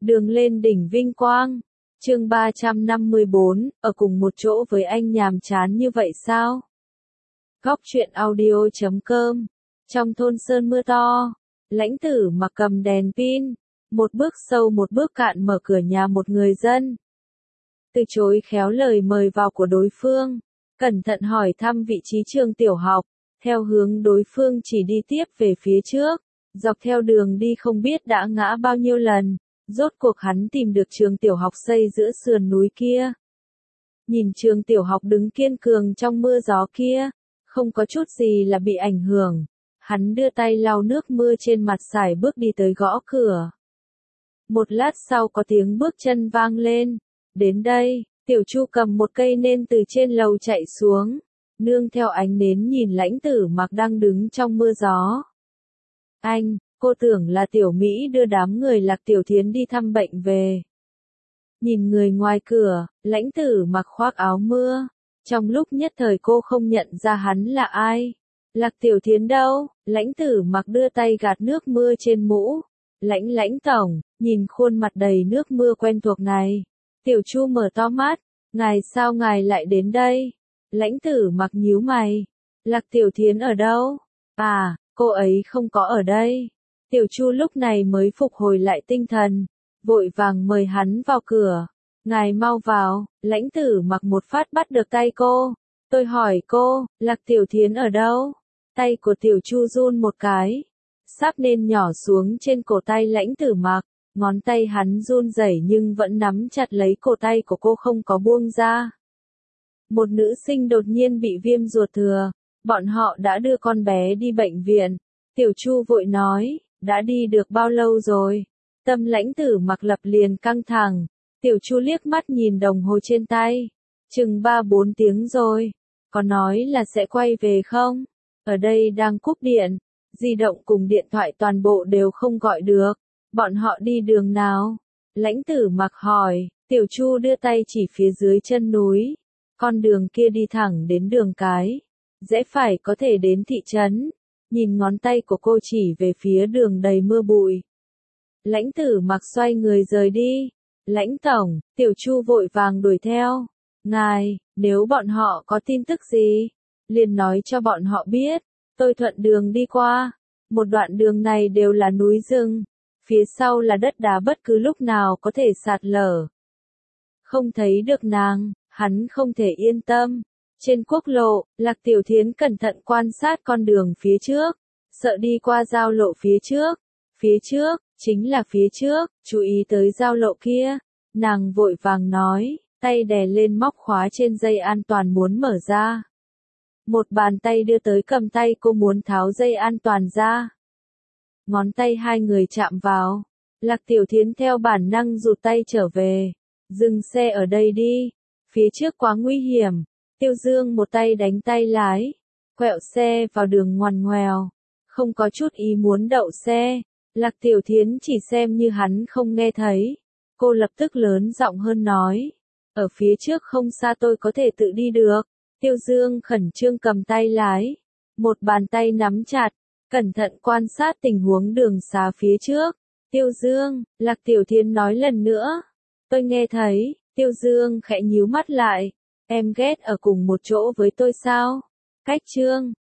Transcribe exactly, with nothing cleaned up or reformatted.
Đường lên đỉnh vinh quang. Chương ba trăm năm mươi bốn, ở cùng một chỗ với anh nhàm chán như vậy sao? Góc truyện audio chấm com. Trong thôn sơn mưa to, Lãnh Tử Mặc cầm đèn pin, một bước sâu một bước cạn mở cửa nhà một người dân. Từ chối khéo lời mời vào của đối phương, cẩn thận hỏi thăm vị trí trường tiểu học, theo hướng đối phương chỉ đi tiếp về phía trước, dọc theo đường đi không biết đã ngã bao nhiêu lần, rốt cuộc hắn tìm được trường tiểu học xây giữa sườn núi kia. Nhìn trường tiểu học đứng kiên cường trong mưa gió kia, không có chút gì là bị ảnh hưởng, hắn đưa tay lau nước mưa trên mặt sải bước đi tới gõ cửa. Một lát sau có tiếng bước chân vang lên, đến đây, Tiểu Chu cầm một cây nến từ trên lầu chạy xuống, nương theo ánh nến nhìn Lãnh Tử Mặc đang đứng trong mưa gió. Anh, cô tưởng là Tiểu Mỹ đưa đám người Lạc Tiểu Thiến đi thăm bệnh về. Nhìn người ngoài cửa, Lãnh Tử Mặc khoác áo mưa, trong lúc nhất thời cô không nhận ra hắn là ai. Lạc Tiểu Thiến đâu? Lãnh Tử Mặc đưa tay gạt nước mưa trên mũ. Lãnh Lãnh tổng, nhìn khuôn mặt đầy nước mưa quen thuộc này. Tiểu Chu mở to mắt, ngài sao ngài lại đến đây? Lãnh Tử Mặc nhíu mày. Lạc Tiểu Thiến ở đâu? À, cô ấy không có ở đây. Tiểu Chu lúc này mới phục hồi lại tinh thần, vội vàng mời hắn vào cửa. Ngài mau vào. Lãnh Tử Mặc một phát bắt được tay cô. Tôi hỏi cô, Lạc Tiểu Thiến ở đâu? Tay của Tiểu Chu run một cái, sáp nến nhỏ xuống trên cổ tay Lãnh Tử Mặc, ngón tay hắn run rẩy nhưng vẫn nắm chặt lấy cổ tay của cô không có buông ra. Một nữ sinh đột nhiên bị viêm ruột thừa, bọn họ đã đưa con bé đi bệnh viện. Tiểu Chu vội nói, đã đi được bao lâu rồi? Tâm Lãnh Tử Mặc lập liền căng thẳng. Tiểu Chu liếc mắt nhìn đồng hồ trên tay, chừng ba bốn tiếng rồi. Có nói là sẽ quay về không? Ở đây đang cúp điện, di động cùng điện thoại toàn bộ đều không gọi được. Bọn họ đi đường nào? Lãnh Tử Mặc hỏi. Tiểu Chu đưa tay chỉ phía dưới chân núi. Con đường kia đi thẳng đến đường cái, rẽ phải có thể đến thị trấn. Nhìn ngón tay của cô chỉ về phía đường đầy mưa bụi. Lãnh Tử Mặc xoay người rời đi. Lãnh tổng, Tiểu Chu vội vàng đuổi theo. Ngài, nếu bọn họ có tin tức gì, liền nói cho bọn họ biết. Tôi thuận đường đi qua. Một đoạn đường này đều là núi rừng. Phía sau là đất đá bất cứ lúc nào có thể sạt lở. Không thấy được nàng, hắn không thể yên tâm. Trên quốc lộ, Lạc Tiểu Thiến cẩn thận quan sát con đường phía trước, sợ đi qua giao lộ phía trước. Phía trước, chính là phía trước, chú ý tới giao lộ kia. Nàng vội vàng nói, tay đè lên móc khóa trên dây an toàn muốn mở ra. Một bàn tay đưa tới cầm tay cô muốn tháo dây an toàn ra. Ngón tay hai người chạm vào. Lạc Tiểu Thiến theo bản năng rụt tay trở về. Dừng xe ở đây đi. Phía trước quá nguy hiểm. Tiêu Dương một tay đánh tay lái. Quẹo xe vào đường ngoằn ngoèo. Không có chút ý muốn đậu xe. Lạc Tiểu Thiến chỉ xem như hắn không nghe thấy. Cô lập tức lớn giọng hơn nói. Ở phía trước không xa tôi có thể tự đi được. Tiêu Dương khẩn trương cầm tay lái. Một bàn tay nắm chặt. Cẩn thận quan sát tình huống đường xá phía trước. Tiêu Dương, Lạc Tiểu Thiến nói lần nữa. Tôi nghe thấy. Tiêu Dương khẽ nhíu mắt lại. Em ghét ở cùng một chỗ với tôi sao? Cách chương.